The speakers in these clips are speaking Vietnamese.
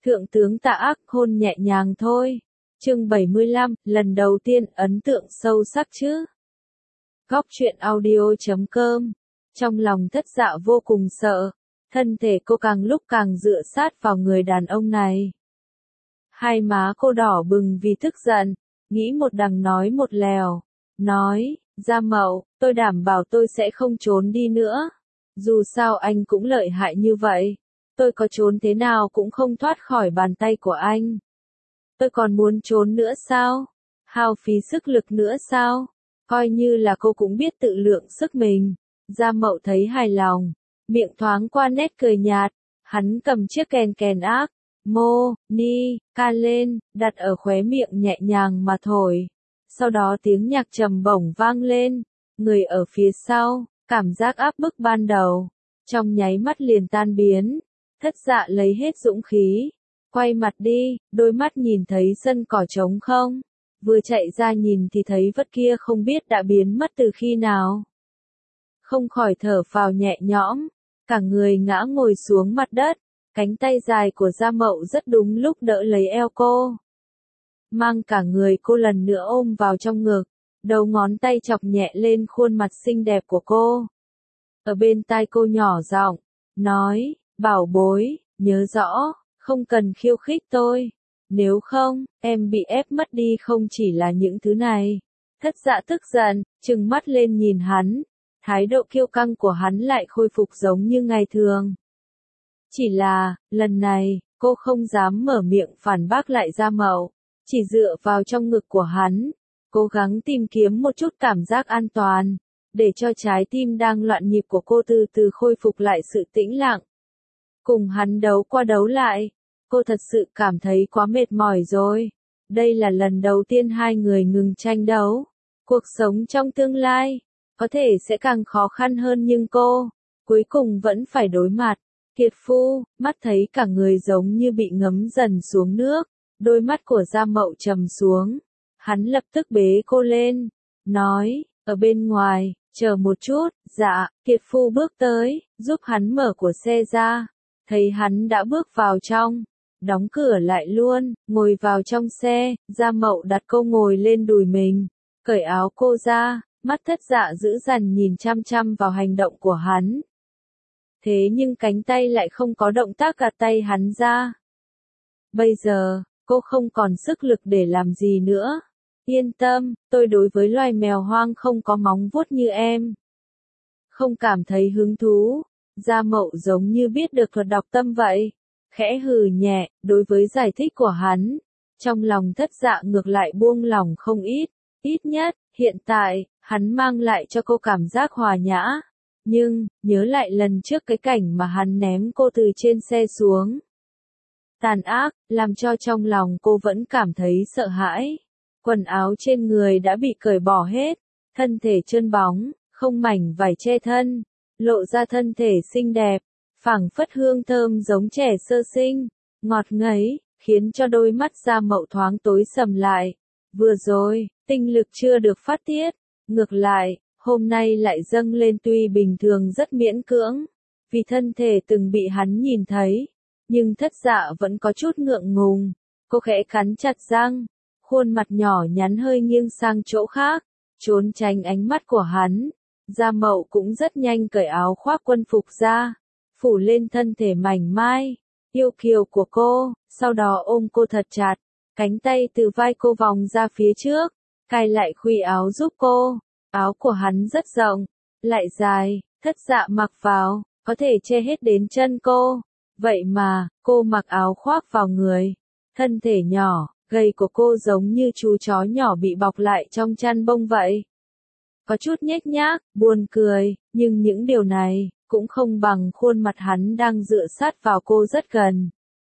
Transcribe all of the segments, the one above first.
Thượng tướng Tạ Ác hôn nhẹ nhàng thôi. Chương 75, lần đầu tiên ấn tượng sâu sắc chứ. Góc truyện audio.com. Trong lòng Thất Dạ vô cùng sợ, thân thể cô càng lúc càng dựa sát vào người đàn ông này. Hai má cô đỏ bừng vì tức giận, nghĩ một đằng nói một lèo, nói, Gia Mậu, tôi đảm bảo tôi sẽ không trốn đi nữa. Dù sao anh cũng lợi hại như vậy, tôi có trốn thế nào cũng không thoát khỏi bàn tay của anh. Tôi còn muốn trốn nữa sao? Hao phí sức lực nữa sao? Coi như là cô cũng biết tự lượng sức mình. Gia Mậu thấy hài lòng, miệng thoáng qua nét cười nhạt, hắn cầm chiếc kèn kèn ác, mô, ni, ca lên, đặt ở khóe miệng nhẹ nhàng mà thổi. Sau đó tiếng nhạc trầm bổng vang lên, người ở phía sau, cảm giác áp bức ban đầu, trong nháy mắt liền tan biến. Thất Dạ lấy hết dũng khí, quay mặt đi, đôi mắt nhìn thấy sân cỏ trống không, vừa chạy ra nhìn thì thấy vật kia không biết đã biến mất từ khi nào. Không khỏi thở phào nhẹ nhõm, cả người ngã ngồi xuống mặt đất, cánh tay dài của Gia Mậu rất đúng lúc đỡ lấy eo cô. Mang cả người cô lần nữa ôm vào trong ngực, đầu ngón tay chọc nhẹ lên khuôn mặt xinh đẹp của cô. Ở bên tai cô nhỏ giọng, nói, bảo bối, nhớ rõ, không cần khiêu khích tôi. Nếu không, em bị ép mất đi không chỉ là những thứ này. Thất Dạ tức giận, trừng mắt lên nhìn hắn. Thái độ kiêu căng của hắn lại khôi phục giống như ngày thường. Chỉ là, lần này, cô không dám mở miệng phản bác lại Gia Mậu. Chỉ dựa vào trong ngực của hắn, cố gắng tìm kiếm một chút cảm giác an toàn, để cho trái tim đang loạn nhịp của cô từ từ khôi phục lại sự tĩnh lặng. Cùng hắn đấu qua đấu lại, cô thật sự cảm thấy quá mệt mỏi rồi. Đây là lần đầu tiên hai người ngừng tranh đấu. Cuộc sống trong tương lai, có thể sẽ càng khó khăn hơn nhưng cô, cuối cùng vẫn phải đối mặt. Kiệt Phu, mắt thấy cả người giống như bị ngấm dần xuống nước, đôi mắt của Gia Mậu trầm xuống. Hắn lập tức bế cô lên, nói, ở bên ngoài, chờ một chút. Dạ, Kiệt Phu bước tới, giúp hắn mở của xe ra. Thấy hắn đã bước vào trong, đóng cửa lại luôn, ngồi vào trong xe. Gia Mậu đặt cô ngồi lên đùi mình, cởi áo cô ra, mắt Thất Dạ dữ dằn nhìn chăm chăm vào hành động của hắn. Thế nhưng cánh tay lại không có động tác gạt tay hắn ra. Bây giờ, cô không còn sức lực để làm gì nữa. Yên tâm, tôi đối với loài mèo hoang không có móng vuốt như em. Không cảm thấy hứng thú. Gia Mậu giống như biết được thuật đọc tâm vậy. Khẽ hừ nhẹ, đối với giải thích của hắn. Trong lòng Thất Dạ ngược lại buông lỏng không ít. Ít nhất, hiện tại, hắn mang lại cho cô cảm giác hòa nhã. Nhưng, nhớ lại lần trước cái cảnh mà hắn ném cô từ trên xe xuống. Tàn ác, làm cho trong lòng cô vẫn cảm thấy sợ hãi. Quần áo trên người đã bị cởi bỏ hết, thân thể trơn bóng, không mảnh vải che thân, lộ ra thân thể xinh đẹp, phảng phất hương thơm giống trẻ sơ sinh, ngọt ngấy, khiến cho đôi mắt Gia Mậu thoáng tối sầm lại. Vừa rồi, tinh lực chưa được phát tiết, ngược lại, hôm nay lại dâng lên tuy bình thường rất miễn cưỡng, vì thân thể từng bị hắn nhìn thấy, nhưng Thất Dạ vẫn có chút ngượng ngùng. Cô khẽ cắn chặt răng, khuôn mặt nhỏ nhắn hơi nghiêng sang chỗ khác, trốn tránh ánh mắt của hắn. Gia Mậu cũng rất nhanh cởi áo khoác quân phục ra, phủ lên thân thể mảnh mai, yêu kiều của cô, sau đó ôm cô thật chặt, cánh tay từ vai cô vòng ra phía trước, cài lại khuy áo giúp cô. Áo của hắn rất rộng, lại dài, Thất Dạ mặc vào, có thể che hết đến chân cô. Vậy mà, cô mặc áo khoác vào người. Thân thể nhỏ, gầy của cô giống như chú chó nhỏ bị bọc lại trong chăn bông vậy. Có chút nhếch nhác, buồn cười, nhưng những điều này, cũng không bằng khuôn mặt hắn đang dựa sát vào cô rất gần.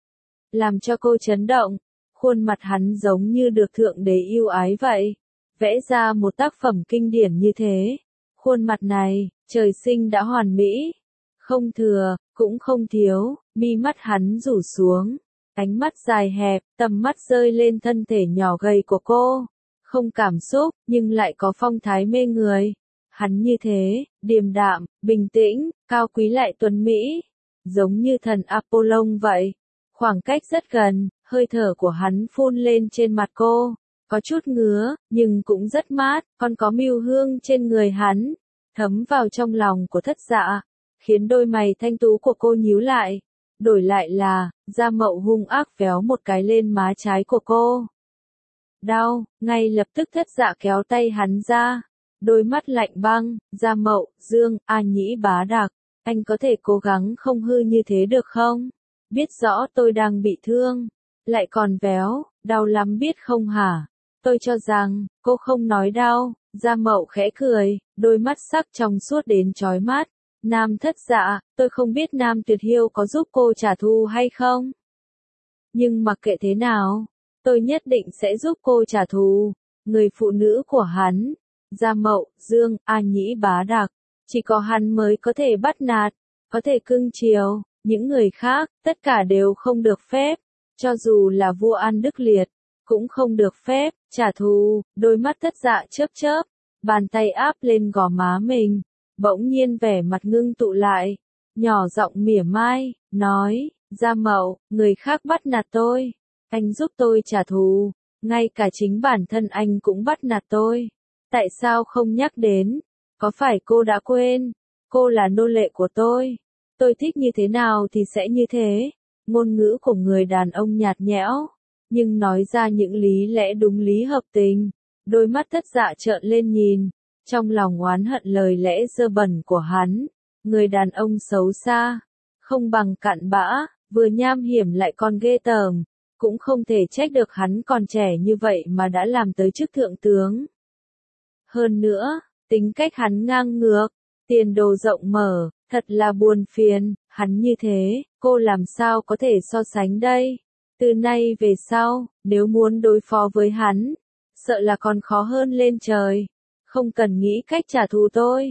Làm cho cô chấn động, khuôn mặt hắn giống như được Thượng Đế yêu ái vậy. Vẽ ra một tác phẩm kinh điển như thế. Khuôn mặt này, trời sinh đã hoàn mỹ. Không thừa, cũng không thiếu, mi mắt hắn rủ xuống. Ánh mắt dài hẹp, tầm mắt rơi lên thân thể nhỏ gầy của cô. Không cảm xúc, nhưng lại có phong thái mê người. Hắn như thế, điềm đạm, bình tĩnh, cao quý lại tuấn mỹ. Giống như thần Apollon vậy. Khoảng cách rất gần, hơi thở của hắn phun lên trên mặt cô, có chút ngứa, nhưng cũng rất mát, còn có mùi hương trên người hắn, thấm vào trong lòng của Thất Dạ, khiến đôi mày thanh tú của cô nhíu lại. Đổi lại là, Gia Mậu hung ác véo một cái lên má trái của cô. Đau, ngay lập tức Thất Dạ kéo tay hắn ra, đôi mắt lạnh băng. Gia Mậu, Dương, A Nhĩ Bá Đạc, anh có thể cố gắng không hư như thế được không? Biết rõ tôi đang bị thương, lại còn véo, đau lắm biết không hả? Tôi cho rằng, cô không nói đau. Gia Mậu khẽ cười, đôi mắt sắc trong suốt đến chói mắt. Nam Thất Dạ, tôi không biết Nam Tuyệt Hiêu có giúp cô trả thù hay không. Nhưng mặc kệ thế nào, tôi nhất định sẽ giúp cô trả thù. Người phụ nữ của hắn, Gia Mậu, Dương, A Nhĩ Bá Đạc, chỉ có hắn mới có thể bắt nạt, có thể cưng chiều, những người khác, tất cả đều không được phép. Cho dù là vua An Đức Liệt, cũng không được phép trả thù. Đôi mắt Thất Dạ chớp chớp, bàn tay áp lên gò má mình, bỗng nhiên vẻ mặt ngưng tụ lại, nhỏ giọng mỉa mai, nói, Gia Mậu, người khác bắt nạt tôi, anh giúp tôi trả thù, ngay cả chính bản thân anh cũng bắt nạt tôi, tại sao không nhắc đến, có phải cô đã quên, cô là nô lệ của tôi thích như thế nào thì sẽ như thế. Ngôn ngữ của người đàn ông nhạt nhẽo, nhưng nói ra những lý lẽ đúng lý hợp tình. Đôi mắt Thất Dạ trợn lên nhìn, trong lòng oán hận lời lẽ dơ bẩn của hắn. Người đàn ông xấu xa, không bằng cặn bã, vừa nham hiểm lại còn ghê tởm, cũng không thể trách được hắn còn trẻ như vậy mà đã làm tới chức thượng tướng. Hơn nữa, tính cách hắn ngang ngược, tiền đồ rộng mở, thật là buồn phiền. Hắn như thế, cô làm sao có thể so sánh đây? Từ nay về sau, nếu muốn đối phó với hắn, sợ là còn khó hơn lên trời. Không cần nghĩ cách trả thù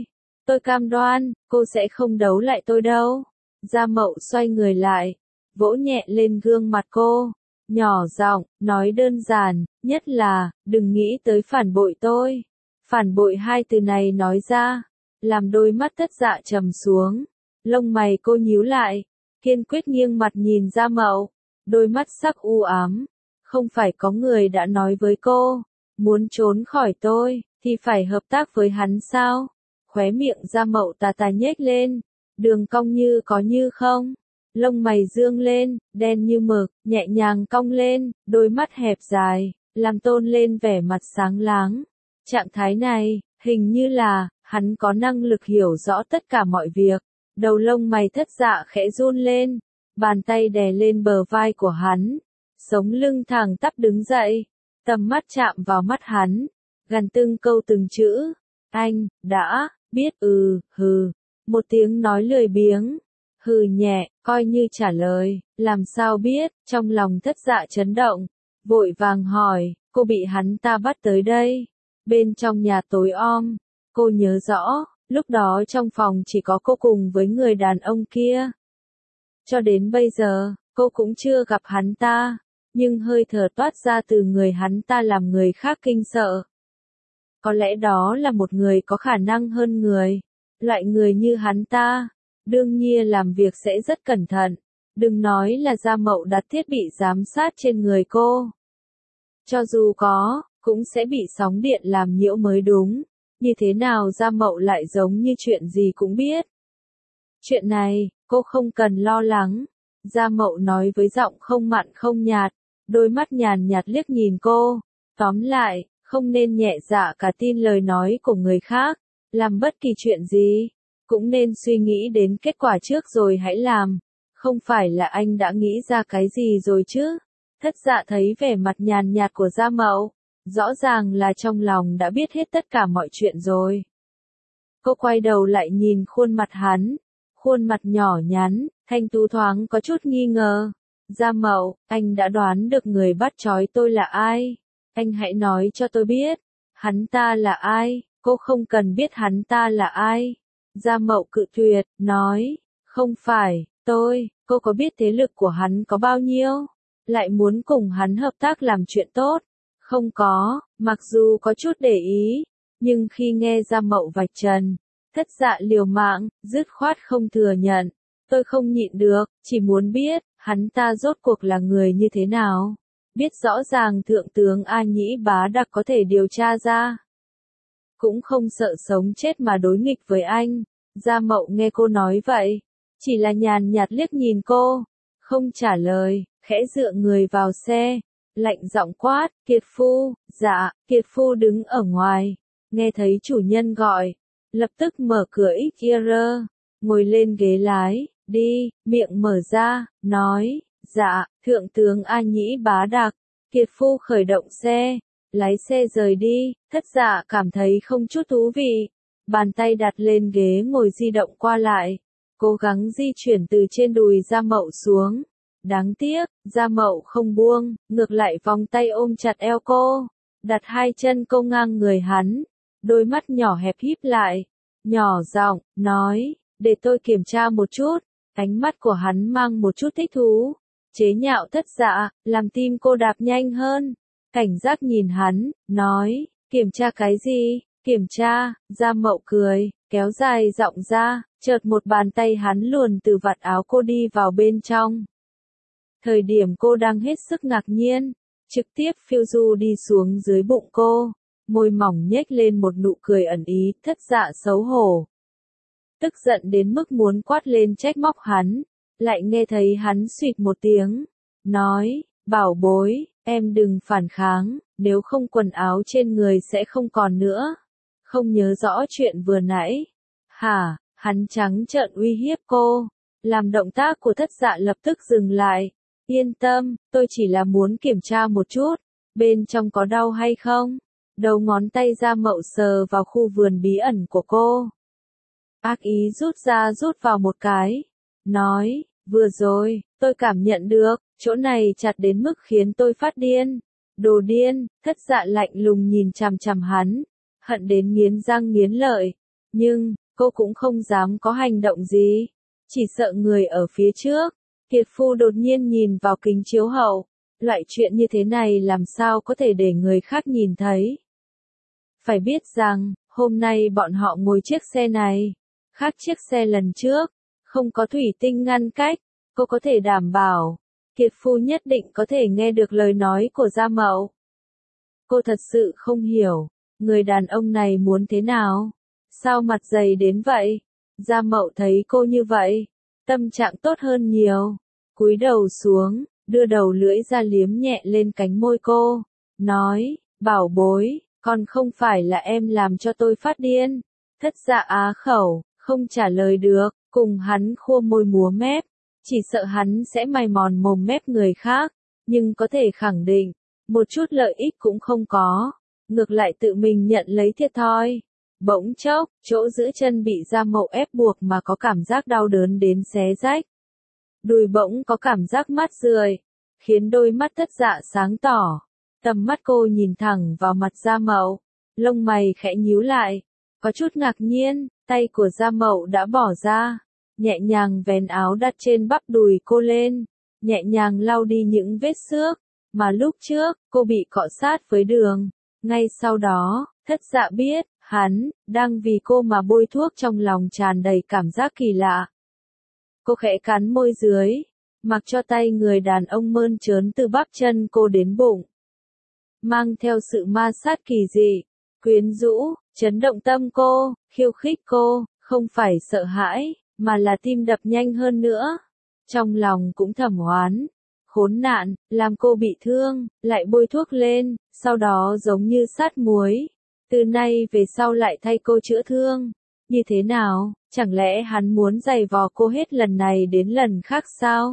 tôi cam đoan, cô sẽ không đấu lại tôi đâu. Gia Mậu xoay người lại, vỗ nhẹ lên gương mặt cô, nhỏ giọng, nói đơn giản, nhất là, đừng nghĩ tới phản bội tôi. Phản bội hai từ này nói ra, làm đôi mắt Thất Dạ trầm xuống. Lông mày cô nhíu lại, kiên quyết nghiêng mặt nhìn Gia Mậu, đôi mắt sắc u ám. Không phải có người đã nói với cô, muốn trốn khỏi tôi, thì phải hợp tác với hắn sao? Khóe miệng Gia Mậu tà tà nhếch lên, đường cong như có như không. Lông mày dương lên, đen như mực, nhẹ nhàng cong lên, đôi mắt hẹp dài, làm tôn lên vẻ mặt sáng láng. Trạng thái này, hình như là, hắn có năng lực hiểu rõ tất cả mọi việc. Đầu lông mày Thất Dạ khẽ run lên, bàn tay đè lên bờ vai của hắn, sống lưng thẳng tắp đứng dậy, tầm mắt chạm vào mắt hắn, gằn từng câu từng chữ, anh, đã, biết hừ, một tiếng nói lười biếng, hừ nhẹ, coi như trả lời, làm sao biết, trong lòng Thất Dạ chấn động, vội vàng hỏi, cô bị hắn ta bắt tới đây, bên trong nhà tối om, cô nhớ rõ. Lúc đó trong phòng chỉ có cô cùng với người đàn ông kia. Cho đến bây giờ, cô cũng chưa gặp hắn ta, nhưng hơi thở toát ra từ người hắn ta làm người khác kinh sợ. Có lẽ đó là một người có khả năng hơn người. Loại người như hắn ta, đương nhiên làm việc sẽ rất cẩn thận. Đừng nói là Gia Mậu đặt thiết bị giám sát trên người cô. Cho dù có, cũng sẽ bị sóng điện làm nhiễu mới đúng. Như thế nào Gia Mậu lại giống như chuyện gì cũng biết. Chuyện này, cô không cần lo lắng. Gia Mậu nói với giọng không mặn không nhạt, đôi mắt nhàn nhạt liếc nhìn cô. Tóm lại, không nên nhẹ dạ cả tin lời nói của người khác. Làm bất kỳ chuyện gì, cũng nên suy nghĩ đến kết quả trước rồi hãy làm. Không phải là anh đã nghĩ ra cái gì rồi chứ? Thất Dạ thấy vẻ mặt nhàn nhạt của Gia Mậu, rõ ràng là trong lòng đã biết hết tất cả mọi chuyện rồi. Cô quay đầu lại nhìn khuôn mặt hắn, khuôn mặt nhỏ nhắn, thanh tú thoáng có chút nghi ngờ. Gia Mậu, anh đã đoán được người bắt trói tôi là ai? Anh hãy nói cho tôi biết, hắn ta là ai? Cô không cần biết hắn ta là ai. Gia Mậu cự tuyệt, nói, không phải, cô có biết thế lực của hắn có bao nhiêu? Lại muốn cùng hắn hợp tác làm chuyện tốt? Không có, mặc dù có chút để ý, nhưng khi nghe Gia Mậu vạch trần, Thất Dạ liều mạng, dứt khoát không thừa nhận. Tôi không nhịn được, chỉ muốn biết, Hắn ta rốt cuộc là người như thế nào? Biết rõ ràng thượng tướng A Nhĩ Bá Đặc có thể điều tra ra. Cũng không sợ sống chết mà đối nghịch với anh. Gia Mậu nghe cô nói vậy, chỉ là nhàn nhạt liếc nhìn cô, không trả lời, khẽ dựa người vào xe, lạnh giọng quát, Kiệt Phu. Dạ, Kiệt Phu đứng ở ngoài, nghe thấy chủ nhân gọi, lập tức mở cửa XR, ngồi lên ghế lái, đi, miệng mở ra, nói, dạ, thượng tướng A Nhĩ Bá Đặc. Kiệt Phu khởi động xe, lái xe rời đi. Thất Dạ cảm thấy không chút thú vị, bàn tay đặt lên ghế ngồi di động qua lại, cố gắng di chuyển từ trên đùi Gia Mậu xuống. Đáng tiếc, Gia Mậu không buông, ngược lại vòng tay ôm chặt eo cô, đặt hai chân cô ngang người hắn, đôi mắt nhỏ hẹp híp lại, nhỏ giọng nói, để tôi kiểm tra một chút. Ánh mắt của hắn mang một chút thích thú, chế nhạo Thất Dạ, làm tim cô đạp nhanh hơn. Cảnh giác nhìn hắn, nói, kiểm tra cái gì? Kiểm tra. Gia Mậu cười, kéo dài giọng ra, chợt một bàn tay hắn luồn từ vạt áo cô đi vào bên trong. Thời điểm cô đang hết sức ngạc nhiên, trực tiếp phiêu du đi xuống dưới bụng cô, môi mỏng nhếch lên một nụ cười ẩn ý. Thất Dạ xấu hổ, tức giận đến mức muốn quát lên trách móc hắn, lại nghe thấy hắn suýt một tiếng, nói, bảo bối, em đừng phản kháng, nếu không quần áo trên người sẽ không còn nữa. Không nhớ rõ chuyện vừa nãy. Hả? Hắn trắng trợn uy hiếp cô, làm động tác của Thất Dạ lập tức dừng lại. Yên tâm, tôi chỉ là muốn kiểm tra một chút, bên trong có đau hay không? Đầu ngón tay Gia Mậu sờ vào khu vườn bí ẩn của cô. Ác ý rút ra rút vào một cái, nói, vừa rồi, tôi cảm nhận được, chỗ này chặt đến mức khiến tôi phát điên. Đồ điên. Thất Dạ lạnh lùng nhìn chằm chằm hắn, hận đến nghiến răng nghiến lợi, nhưng, cô cũng không dám có hành động gì, chỉ sợ người ở phía trước. Kiệt Phu đột nhiên nhìn vào kính chiếu hậu, loại chuyện như thế này làm sao có thể để người khác nhìn thấy. Phải biết rằng, hôm nay bọn họ ngồi chiếc xe này, khác chiếc xe lần trước, không có thủy tinh ngăn cách, cô có thể đảm bảo, Kiệt Phu nhất định có thể nghe được lời nói của Gia Mậu. Cô thật sự không hiểu, người đàn ông này muốn thế nào? Sao mặt dày đến vậy? Gia Mậu thấy cô như vậy, tâm trạng tốt hơn nhiều, cúi đầu xuống, đưa đầu lưỡi ra liếm nhẹ lên cánh môi cô, nói, bảo bối, còn không phải là em làm cho tôi phát điên. Thất Dạ á khẩu, không trả lời được, cùng hắn khua môi múa mép, chỉ sợ hắn sẽ mài mòn mồm mép người khác, nhưng có thể khẳng định, một chút lợi ích cũng không có, ngược lại tự mình nhận lấy thiệt thòi. Bỗng chốc, chỗ giữ chân bị Gia Mậu ép buộc mà có cảm giác đau đớn đến xé rách. Đùi bỗng có cảm giác mát rượi, khiến đôi mắt Thất Dạ sáng tỏ. Tầm mắt cô nhìn thẳng vào mặt Gia Mậu, lông mày khẽ nhíu lại, có chút ngạc nhiên. Tay của Gia Mậu đã bỏ ra, nhẹ nhàng vén áo đặt trên bắp đùi cô lên, nhẹ nhàng lau đi những vết xước mà lúc trước cô bị cọ sát với đường. Ngay sau đó, Thất Dạ biết, hắn đang vì cô mà bôi thuốc, trong lòng tràn đầy cảm giác kỳ lạ. Cô khẽ cắn môi dưới, mặc cho tay người đàn ông mơn trớn từ bắp chân cô đến bụng, mang theo sự ma sát kỳ dị, quyến rũ, chấn động tâm cô, khiêu khích cô, không phải sợ hãi, mà là tim đập nhanh hơn nữa. Trong lòng cũng thầm oán, khốn nạn, làm cô bị thương, lại bôi thuốc lên, sau đó giống như sát muối, từ nay về sau lại thay cô chữa thương. Như thế nào, chẳng lẽ hắn muốn giày vò cô hết lần này đến lần khác sao?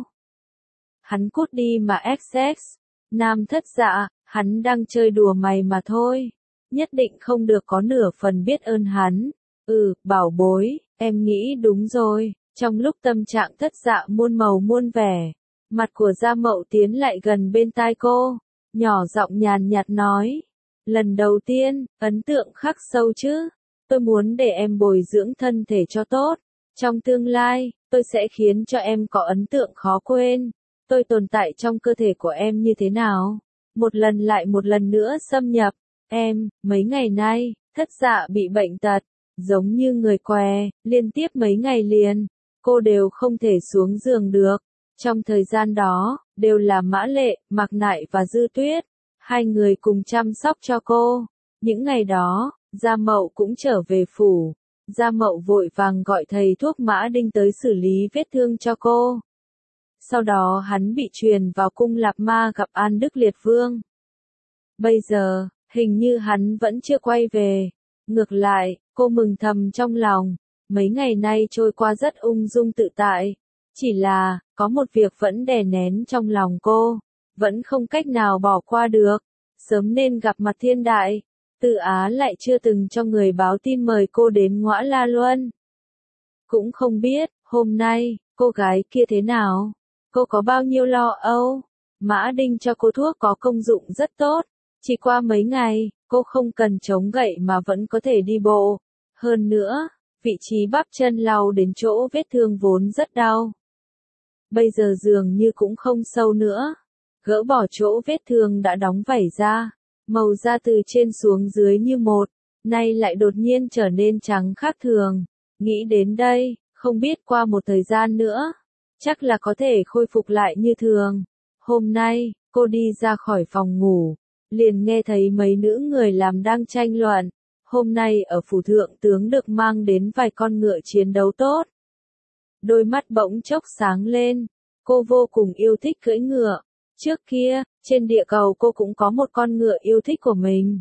Hắn cút đi mà XX. Nam Thất Dạ, hắn đang chơi đùa mày mà thôi, nhất định không được có nửa phần biết ơn hắn. Bảo bối, em nghĩ đúng rồi. Trong lúc tâm trạng Thất Dạ muôn màu muôn vẻ, mặt của Gia Mậu tiến lại gần bên tai cô, nhỏ giọng nhàn nhạt nói, lần đầu tiên, ấn tượng khắc sâu chứ. Tôi muốn để em bồi dưỡng thân thể cho tốt, trong tương lai, tôi sẽ khiến cho em có ấn tượng khó quên. Tôi tồn tại trong cơ thể của em như thế nào, một lần lại một lần nữa xâm nhập em. Mấy ngày nay, Thất Dạ bị bệnh tật, giống như người què, liên tiếp mấy ngày liền, cô đều không thể xuống giường được. Trong thời gian đó, đều là Mã Lệ, Mạc Nại và Dư Tuyết. Hai người cùng chăm sóc cho cô. Những ngày đó, Gia Mậu cũng trở về phủ. Gia Mậu vội vàng gọi thầy thuốc Mã Đinh tới xử lý vết thương cho cô. Sau đó hắn bị truyền vào cung Lạp Ma gặp An Đức Liệt Vương. Bây giờ, hình như hắn vẫn chưa quay về. Ngược lại, cô mừng thầm trong lòng. Mấy ngày nay trôi qua rất ung dung tự tại. Chỉ là, có một việc vẫn đè nén trong lòng cô. Vẫn không cách nào bỏ qua được. Sớm nên gặp mặt thiên đại. Từ Á lại chưa từng cho người báo tin mời cô đến Ngõa La Luân. Cũng không biết, hôm nay, cô gái kia thế nào? Cô có bao nhiêu lo âu? Mã Đinh cho cô thuốc có công dụng rất tốt. Chỉ qua mấy ngày, cô không cần chống gậy mà vẫn có thể đi bộ. Hơn nữa, vị trí bắp chân lau đến chỗ vết thương vốn rất đau. Bây giờ dường như cũng không sâu nữa. Gỡ bỏ chỗ vết thương đã đóng vảy ra. Màu da từ trên xuống dưới như một, nay lại đột nhiên trở nên trắng khác thường. Nghĩ đến đây, không biết qua một thời gian nữa, chắc là có thể khôi phục lại như thường. Hôm nay, cô đi ra khỏi phòng ngủ, liền nghe thấy mấy nữ người làm đang tranh luận. Hôm nay ở phủ thượng tướng được mang đến vài con ngựa chiến đấu tốt. Đôi mắt bỗng chốc sáng lên, cô vô cùng yêu thích cưỡi ngựa. Trước kia, trên địa cầu cô cũng có một con ngựa yêu thích của mình.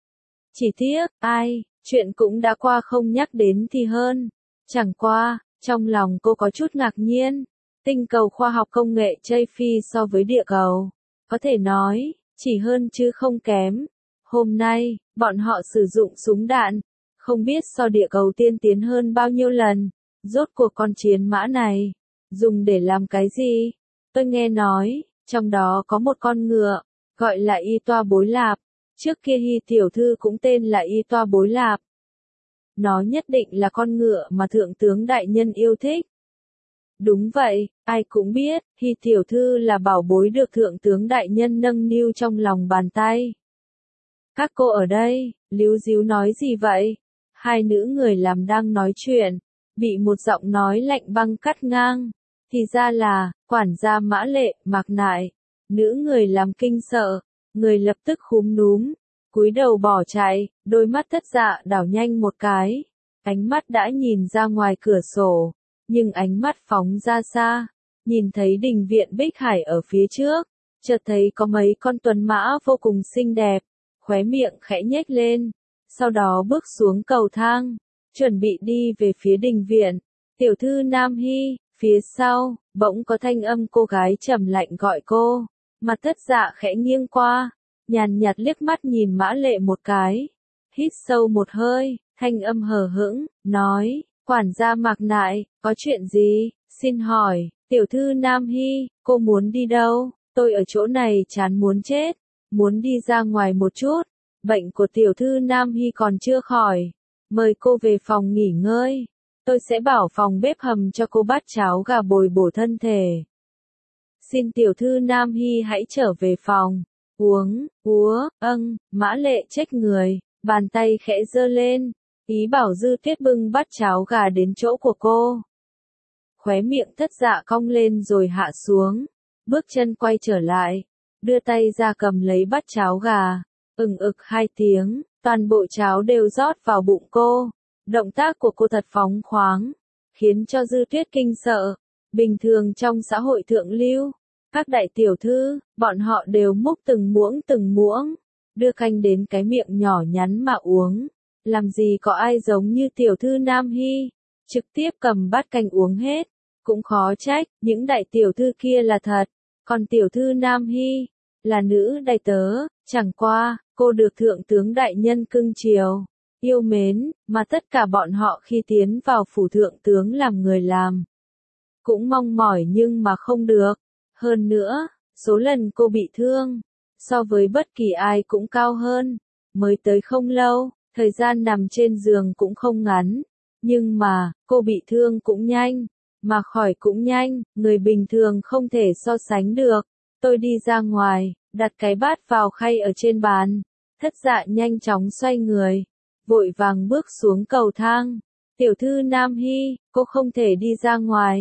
Chỉ tiếc, chuyện cũng đã qua không nhắc đến thì hơn. Chẳng qua, trong lòng cô có chút ngạc nhiên. Tinh cầu khoa học công nghệ Tây Phi so với địa cầu, có thể nói, chỉ hơn chứ không kém. Hôm nay, bọn họ sử dụng súng đạn, không biết so địa cầu tiên tiến hơn bao nhiêu lần. Rốt cuộc con chiến mã này, dùng để làm cái gì? Tôi nghe nói, trong đó có một con ngựa, gọi là Y Toa Bối Lạp. Trước kia Hy tiểu thư cũng tên là Y Toa Bối Lạp. Nó nhất định là con ngựa mà thượng tướng đại nhân yêu thích. Đúng vậy, ai cũng biết, Hy tiểu thư là bảo bối được thượng tướng đại nhân nâng niu trong lòng bàn tay. Các cô ở đây, líu díu nói gì vậy? Hai nữ người làm đang nói chuyện, bị một giọng nói lạnh băng cắt ngang. Thì ra là, quản gia Mã Lệ, Mạc Nại. Nữ người làm kinh sợ, người lập tức khúm núm, cúi đầu bỏ chạy, đôi mắt thất dạ đảo nhanh một cái. Ánh mắt đã nhìn ra ngoài cửa sổ, nhưng ánh mắt phóng ra xa, nhìn thấy đình viện Bích Hải ở phía trước, chợt thấy có mấy con tuấn mã vô cùng xinh đẹp, khóe miệng khẽ nhếch lên, sau đó bước xuống cầu thang, chuẩn bị đi về phía đình viện. Tiểu thư Nam Hy. Phía sau, bỗng có thanh âm cô gái trầm lạnh gọi cô, mặt thất dạ khẽ nghiêng qua, nhàn nhạt liếc mắt nhìn Mã Lệ một cái, hít sâu một hơi, thanh âm hờ hững, nói, quản gia Mạc Nại, có chuyện gì, xin hỏi, tiểu thư Nam Hy, cô muốn đi đâu, tôi ở chỗ này chán muốn chết, muốn đi ra ngoài một chút, bệnh của tiểu thư Nam Hy còn chưa khỏi, mời cô về phòng nghỉ ngơi. Tôi sẽ bảo phòng bếp hầm cho cô bát cháo gà bồi bổ thân thể. Xin tiểu thư Nam Hy hãy trở về phòng. Mã Lệ trách người, bàn tay khẽ giơ lên, ý bảo Dư Tuyết bưng bát cháo gà đến chỗ của cô. Khóe miệng thất dạ cong lên rồi hạ xuống, bước chân quay trở lại, đưa tay ra cầm lấy bát cháo gà, ực 2 tiếng, toàn bộ cháo đều rót vào bụng cô. Động tác của cô thật phóng khoáng, khiến cho Dư Tuyết kinh sợ. Bình thường trong xã hội thượng lưu, các đại tiểu thư, bọn họ đều múc từng muỗng, đưa canh đến cái miệng nhỏ nhắn mà uống. Làm gì có ai giống như tiểu thư Nam Hy, trực tiếp cầm bát canh uống hết. Cũng khó trách, những đại tiểu thư kia là thật, còn tiểu thư Nam Hy, là nữ đầy tớ, chẳng qua, cô được thượng tướng đại nhân cưng chiều, yêu mến, mà tất cả bọn họ khi tiến vào phủ thượng tướng làm người làm. Cũng mong mỏi nhưng mà không được. Hơn nữa, số lần cô bị thương, so với bất kỳ ai cũng cao hơn. Mới tới không lâu, thời gian nằm trên giường cũng không ngắn. Nhưng mà, cô bị thương cũng nhanh, mà khỏi cũng nhanh, người bình thường không thể so sánh được. Tôi đi ra ngoài, đặt cái bát vào khay ở trên bàn. Thất dạ nhanh chóng xoay người, vội vàng bước xuống cầu thang. Tiểu thư Nam Hy, cô không thể đi ra ngoài.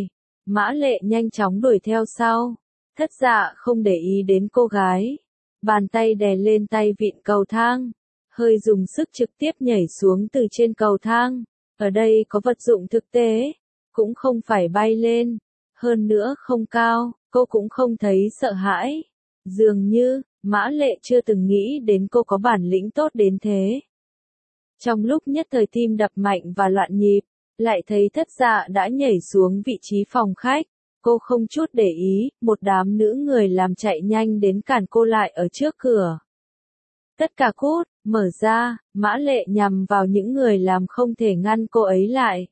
Mã Lệ nhanh chóng đuổi theo sau. Thất Dạ không để ý đến cô gái. Bàn tay đè lên tay vịn cầu thang. Hơi dùng sức trực tiếp nhảy xuống từ trên cầu thang. Ở đây có vật dụng thực tế. Cũng không phải bay lên. Hơn nữa không cao, cô cũng không thấy sợ hãi. Dường như, Mã Lệ chưa từng nghĩ đến cô có bản lĩnh tốt đến thế. Trong lúc nhất thời tim đập mạnh và loạn nhịp, lại thấy Thất Dạ đã nhảy xuống vị trí phòng khách. Cô không chút để ý, một đám nữ người làm chạy nhanh đến cản cô lại ở trước cửa. Tất cả cút, mở ra, Mã Lệ nhằm vào những người làm không thể ngăn cô ấy lại.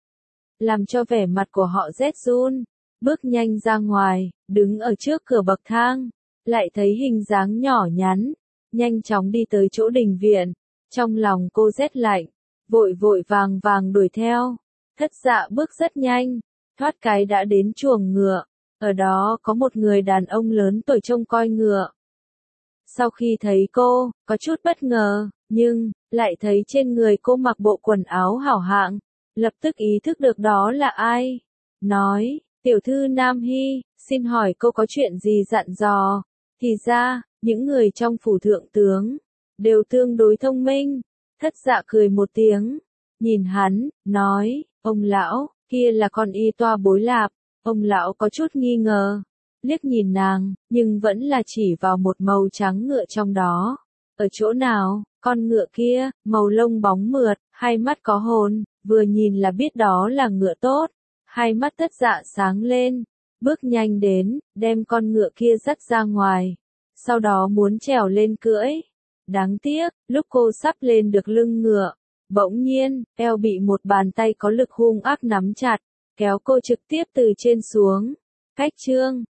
Làm cho vẻ mặt của họ rét run, bước nhanh ra ngoài, đứng ở trước cửa bậc thang, lại thấy hình dáng nhỏ nhắn, nhanh chóng đi tới chỗ đình viện. Trong lòng cô rét lạnh, vội vội vàng vàng đuổi theo. Thất Dạ bước rất nhanh, thoát cái đã đến chuồng ngựa. Ở đó có một người đàn ông lớn tuổi trông coi ngựa. Sau khi thấy cô, có chút bất ngờ, nhưng, lại thấy trên người cô mặc bộ quần áo hảo hạng, lập tức ý thức được đó là ai. Nói, tiểu thư Nam Hy, xin hỏi cô có chuyện gì dặn dò. Thì ra, những người trong phủ thượng tướng, đều tương đối thông minh. Thất Dạ cười một tiếng, nhìn hắn, nói, ông lão, kia là con y toa bối lạp. Ông lão có chút nghi ngờ, liếc nhìn nàng, nhưng vẫn là chỉ vào một màu trắng ngựa trong đó. Ở chỗ nào, con ngựa kia, màu lông bóng mượt, hai mắt có hồn, vừa nhìn là biết đó là ngựa tốt. Hai mắt Thất Dạ sáng lên, bước nhanh đến, đem con ngựa kia dắt ra ngoài. Sau đó muốn trèo lên cưỡi. Đáng tiếc, lúc cô sắp lên được lưng ngựa, bỗng nhiên, eo bị một bàn tay có lực hung ác nắm chặt, kéo cô trực tiếp từ trên xuống. Cách chương